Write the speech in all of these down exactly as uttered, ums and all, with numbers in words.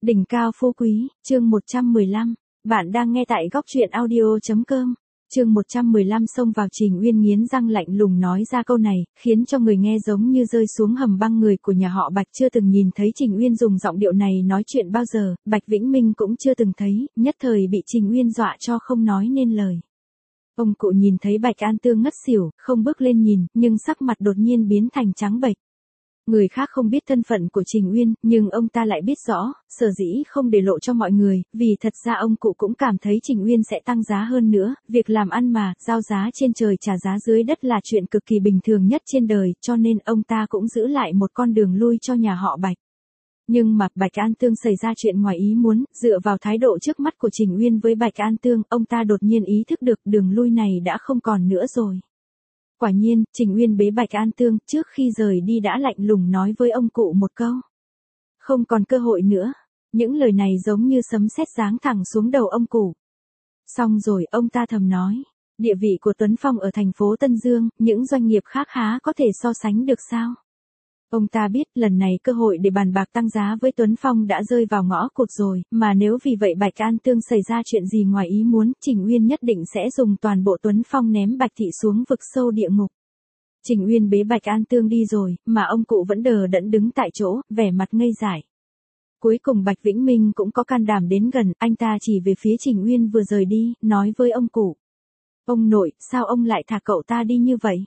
Đỉnh cao phú quý, chương một trăm mười lăm. Bạn đang nghe tại góc truyện audio.com. Chương một trăm mười lăm xông vào. Trình Uyên nghiến răng lạnh lùng nói ra câu này, khiến cho người nghe giống như rơi xuống hầm băng. Người của nhà họ Bạch chưa từng nhìn thấy Trình Uyên dùng giọng điệu này nói chuyện bao giờ, Bạch Vĩnh Minh cũng chưa từng thấy, nhất thời bị Trình Uyên dọa cho không nói nên lời. Ông cụ nhìn thấy Bạch An Tương ngất xỉu, không bước lên nhìn, nhưng sắc mặt đột nhiên biến thành trắng bệch. Người khác không biết thân phận của Trình Uyên, nhưng ông ta lại biết rõ, sở dĩ không để lộ cho mọi người, vì thật ra ông cụ cũng cảm thấy Trình Uyên sẽ tăng giá hơn nữa, việc làm ăn mà, giao giá trên trời trả giá dưới đất là chuyện cực kỳ bình thường nhất trên đời, cho nên ông ta cũng giữ lại một con đường lui cho nhà họ Bạch. Nhưng mà Bạch An Tương xảy ra chuyện ngoài ý muốn, dựa vào thái độ trước mắt của Trình Uyên với Bạch An Tương, ông ta đột nhiên ý thức được đường lui này đã không còn nữa rồi. Quả nhiên, Trình Uyên bế Bạch An Tương, trước khi rời đi đã lạnh lùng nói với ông cụ một câu. Không còn cơ hội nữa. Những lời này giống như sấm sét giáng thẳng xuống đầu ông cụ. Xong rồi, ông ta thầm nói. Địa vị của Tuấn Phong ở thành phố Tân Dương, những doanh nghiệp khác há có thể so sánh được sao? Ông ta biết lần này cơ hội để bàn bạc tăng giá với Tuấn Phong đã rơi vào ngõ cụt rồi, mà nếu vì vậy Bạch An Tương xảy ra chuyện gì ngoài ý muốn, Trình Uyên nhất định sẽ dùng toàn bộ Tuấn Phong ném Bạch Thị xuống vực sâu địa ngục. Trình Uyên bế Bạch An Tương đi rồi, mà ông cụ vẫn đờ đẫn đứng tại chỗ, vẻ mặt ngây dại. Cuối cùng Bạch Vĩnh Minh cũng có can đảm đến gần, anh ta chỉ về phía Trình Uyên vừa rời đi, nói với ông cụ. Ông nội, sao ông lại thả cậu ta đi như vậy?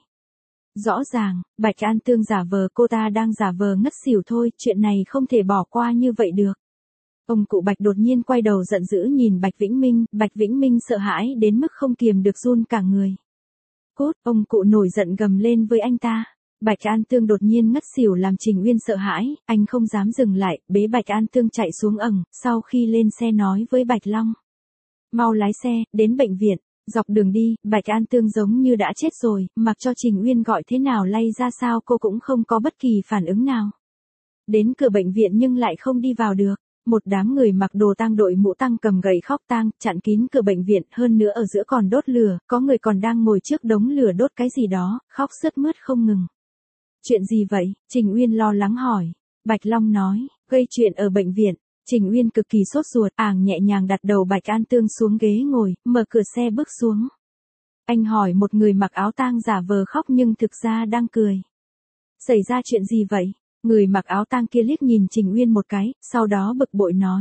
Rõ ràng, Bạch An Tương giả vờ cô ta đang giả vờ ngất xỉu thôi, chuyện này không thể bỏ qua như vậy được. Ông cụ Bạch đột nhiên quay đầu giận dữ nhìn Bạch Vĩnh Minh, Bạch Vĩnh Minh sợ hãi đến mức không kiềm được run cả người. Cốt, ông cụ nổi giận gầm lên với anh ta. Bạch An Tương đột nhiên ngất xỉu làm Trình Uyên sợ hãi, anh không dám dừng lại, bế Bạch An Tương chạy xuống ầng, sau khi lên xe nói với Bạch Long. Mau lái xe, đến bệnh viện. Dọc đường đi, Bạch An Tương giống như đã chết rồi, mặc cho Trình Uyên gọi thế nào lay ra sao cô cũng không có bất kỳ phản ứng nào. Đến cửa bệnh viện nhưng lại không đi vào được. Một đám người mặc đồ tang đội mũ tang cầm gậy khóc tang, chặn kín cửa bệnh viện, hơn nữa ở giữa còn đốt lửa, có người còn đang ngồi trước đống lửa đốt cái gì đó, khóc sướt mướt không ngừng. Chuyện gì vậy? Trình Uyên lo lắng hỏi. Bạch Long nói, gây chuyện ở bệnh viện. Trình Uyên cực kỳ sốt ruột, àng nhẹ nhàng đặt đầu Bạch An Tương xuống ghế ngồi, mở cửa xe bước xuống. Anh hỏi một người mặc áo tang giả vờ khóc nhưng thực ra đang cười. Xảy ra chuyện gì vậy? Người mặc áo tang kia liếc nhìn Trình Uyên một cái, sau đó bực bội nói.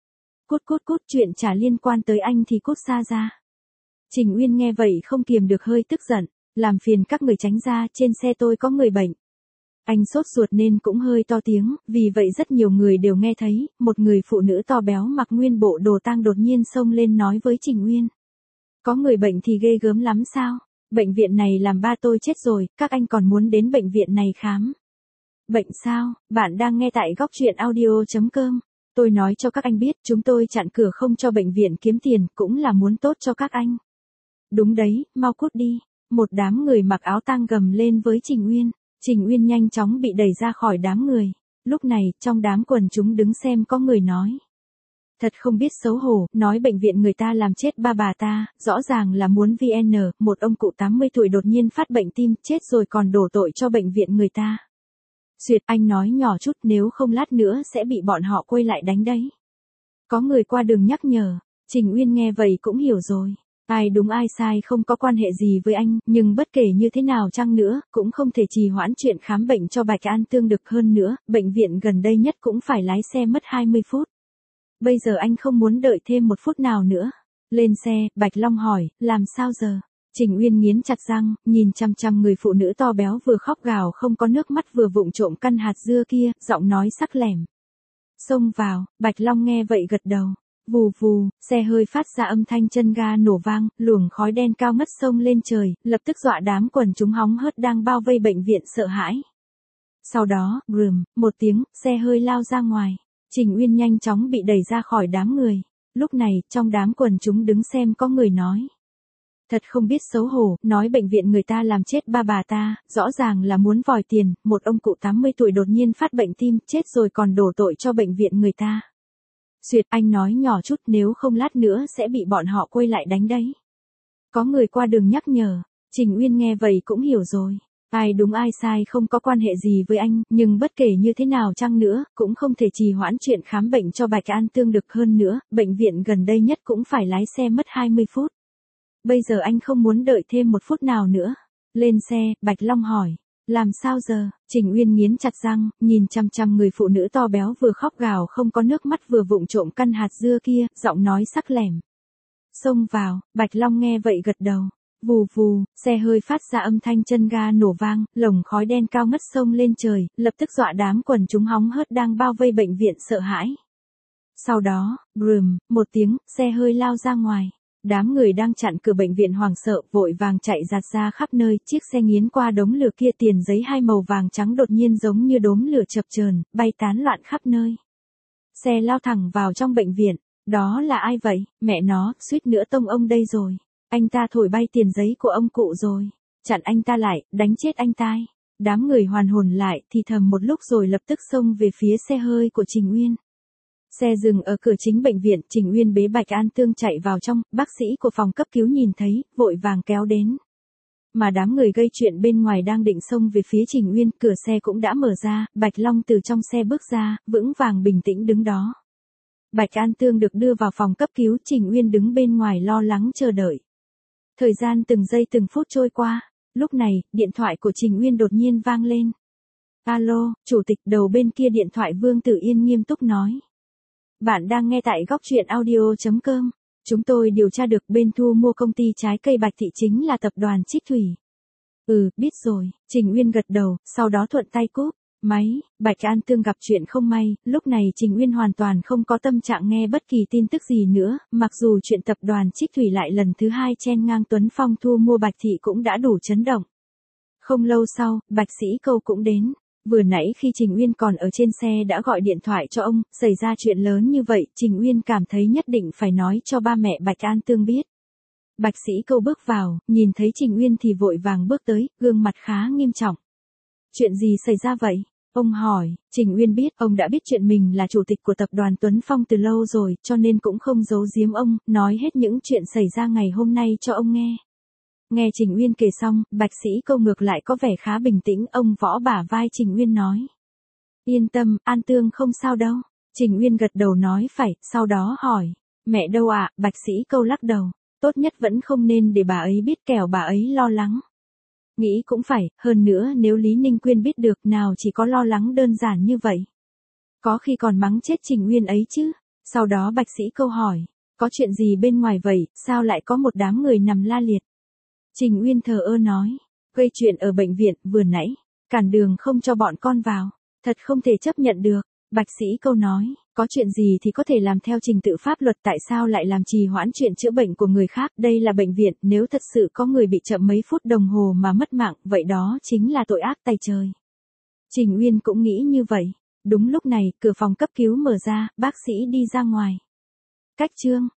Cút cút cút, chuyện chả liên quan tới anh thì cút xa ra. Trình Uyên nghe vậy không kiềm được hơi tức giận, làm phiền các người tránh ra, trên xe tôi có người bệnh. Anh sốt ruột nên cũng hơi to tiếng, vì vậy rất nhiều người đều nghe thấy, một người phụ nữ to béo mặc nguyên bộ đồ tang đột nhiên xông lên nói với Trình Uyên. Có người bệnh thì ghê gớm lắm sao? Bệnh viện này làm ba tôi chết rồi, các anh còn muốn đến bệnh viện này khám. Bệnh sao? Bạn đang nghe tại góc truyện audio.com. Tôi nói cho các anh biết, chúng tôi chặn cửa không cho bệnh viện kiếm tiền, cũng là muốn tốt cho các anh. Đúng đấy, mau cút đi. Một đám người mặc áo tang gầm lên với Trình Uyên. Trình Uyên nhanh chóng bị đẩy ra khỏi đám người. Lúc này, trong đám quần chúng đứng xem có người nói. Thật không biết xấu hổ, nói bệnh viện người ta làm chết ba bà ta, rõ ràng là muốn vê en, một ông cụ tám mươi tuổi đột nhiên phát bệnh tim, chết rồi còn đổ tội cho bệnh viện người ta. Duyệt, anh nói nhỏ chút, nếu không lát nữa sẽ bị bọn họ quay lại đánh đấy. Có người qua đường nhắc nhở, Trình Uyên nghe vậy cũng hiểu rồi. Ai đúng ai sai không có quan hệ gì với anh, nhưng bất kể như thế nào chăng nữa, cũng không thể trì hoãn chuyện khám bệnh cho Bạch An Tương được hơn nữa, bệnh viện gần đây nhất cũng phải lái xe mất hai mươi phút. Bây giờ anh không muốn đợi thêm một phút nào nữa. Lên xe, Bạch Long hỏi, làm sao giờ? Trình Uyên nghiến chặt răng, nhìn chăm chăm người phụ nữ to béo vừa khóc gào không có nước mắt vừa vụng trộm căn hạt dưa kia, giọng nói sắc lẻm. Xông vào, Bạch Long nghe vậy gật đầu. Vù vù, xe hơi phát ra âm thanh chân ga nổ vang, luồng khói đen cao ngất xông lên trời, lập tức dọa đám quần chúng hóng hớt đang bao vây bệnh viện sợ hãi. Sau đó, rườm, một tiếng, xe hơi lao ra ngoài. Trình Uyên nhanh chóng bị đẩy ra khỏi đám người. Lúc này, trong đám quần chúng đứng xem có người nói. Thật không biết xấu hổ, nói bệnh viện người ta làm chết ba bà ta, rõ ràng là muốn vòi tiền, một ông cụ tám mươi tuổi đột nhiên phát bệnh tim, chết rồi còn đổ tội cho bệnh viện người ta. Duyệt, anh nói nhỏ chút, nếu không lát nữa sẽ bị bọn họ quay lại đánh đấy. Có người qua đường nhắc nhở, Trình Uyên nghe vậy cũng hiểu rồi. Ai đúng ai sai không có quan hệ gì với anh, nhưng bất kể như thế nào chăng nữa, cũng không thể trì hoãn chuyện khám bệnh cho Bạch An Tương được hơn nữa, bệnh viện gần đây nhất cũng phải lái xe mất hai mươi phút. Bây giờ anh không muốn đợi thêm một phút nào nữa. Lên xe, Bạch Long hỏi. Làm sao giờ? Trình Uyên nghiến chặt răng, nhìn chăm chăm người phụ nữ to béo vừa khóc gào không có nước mắt vừa vụng trộm căn hạt dưa kia, giọng nói sắc lẻm. Xông vào, Bạch Long nghe vậy gật đầu. Vù vù, xe hơi phát ra âm thanh chân ga nổ vang, lồng khói đen cao ngất sông lên trời, lập tức dọa đám quần chúng hóng hớt đang bao vây bệnh viện sợ hãi. Sau đó, brùm, một tiếng, xe hơi lao ra ngoài. Đám người đang chặn cửa bệnh viện hoảng sợ, vội vàng chạy giạt ra khắp nơi, chiếc xe nghiến qua đống lửa kia, tiền giấy hai màu vàng trắng đột nhiên giống như đốm lửa chập chờn, bay tán loạn khắp nơi. Xe lao thẳng vào trong bệnh viện, đó là ai vậy, mẹ nó, suýt nữa tông ông đây rồi. Anh ta thổi bay tiền giấy của ông cụ rồi. Chặn anh ta lại, đánh chết anh ta. Đám người hoàn hồn lại, thì thầm một lúc rồi lập tức xông về phía xe hơi của Trình Uyên. Xe dừng ở cửa chính bệnh viện, Trình Uyên bế Bạch An Tương chạy vào trong, bác sĩ của phòng cấp cứu nhìn thấy, vội vàng kéo đến. Mà đám người gây chuyện bên ngoài đang định xông về phía Trình Uyên, cửa xe cũng đã mở ra, Bạch Long từ trong xe bước ra, vững vàng bình tĩnh đứng đó. Bạch An Tương được đưa vào phòng cấp cứu, Trình Uyên đứng bên ngoài lo lắng chờ đợi. Thời gian từng giây từng phút trôi qua, lúc này, điện thoại của Trình Uyên đột nhiên vang lên. Alo, chủ tịch, đầu bên kia điện thoại Vương Tử Yên nghiêm túc nói. Bạn đang nghe tại góc truyện audio chấm com. Chúng tôi điều tra được bên thu mua công ty trái cây Bạch Thị chính là tập đoàn Trích Thủy. Ừ, biết rồi, Trình Uyên gật đầu, sau đó thuận tay cúp máy. Bạch An Tương gặp chuyện không may, lúc này Trình Uyên hoàn toàn không có tâm trạng nghe bất kỳ tin tức gì nữa, mặc dù chuyện tập đoàn Trích Thủy lại lần thứ hai chen ngang Tuấn Phong thu mua Bạch Thị cũng đã đủ chấn động. Không lâu sau, Bạch Sĩ Câu cũng đến. Vừa nãy khi Trình Uyên còn ở trên xe đã gọi điện thoại cho ông, xảy ra chuyện lớn như vậy, Trình Uyên cảm thấy nhất định phải nói cho ba mẹ Bạch An Tương biết. Bạch Sĩ Câu bước vào, nhìn thấy Trình Uyên thì vội vàng bước tới, gương mặt khá nghiêm trọng. Chuyện gì xảy ra vậy? Ông hỏi. Trình Uyên biết, ông đã biết chuyện mình là chủ tịch của tập đoàn Tuấn Phong từ lâu rồi, cho nên cũng không giấu giếm ông, nói hết những chuyện xảy ra ngày hôm nay cho ông nghe. Nghe Trình Uyên kể xong, Bạch Sĩ Câu ngược lại có vẻ khá bình tĩnh, ông võ bả vai Trình Uyên nói. Yên tâm, An Tương không sao đâu. Trình Uyên gật đầu nói phải, sau đó hỏi. Mẹ đâu ạ? À? Bạch Sĩ Câu lắc đầu. Tốt nhất vẫn không nên để bà ấy biết, kẻo bà ấy lo lắng. Nghĩ cũng phải, hơn nữa nếu Lý Ninh Quyên biết được, nào chỉ có lo lắng đơn giản như vậy. Có khi còn mắng chết Trình Uyên ấy chứ. Sau đó Bạch Sĩ Câu hỏi. Có chuyện gì bên ngoài vậy, sao lại có một đám người nằm la liệt? Trình Uyên thờ ơ nói. Gây chuyện ở bệnh viện, vừa nãy. Cản đường không cho bọn con vào. Thật không thể chấp nhận được. Bạch Sĩ Câu nói. Có chuyện gì thì có thể làm theo trình tự pháp luật, tại sao lại làm trì hoãn chuyện chữa bệnh của người khác? Đây là bệnh viện, nếu thật sự có người bị chậm mấy phút đồng hồ mà mất mạng, vậy đó chính là tội ác tày trời. Trình Uyên cũng nghĩ như vậy. Đúng lúc này, cửa phòng cấp cứu mở ra, bác sĩ đi ra ngoài. Cách chương.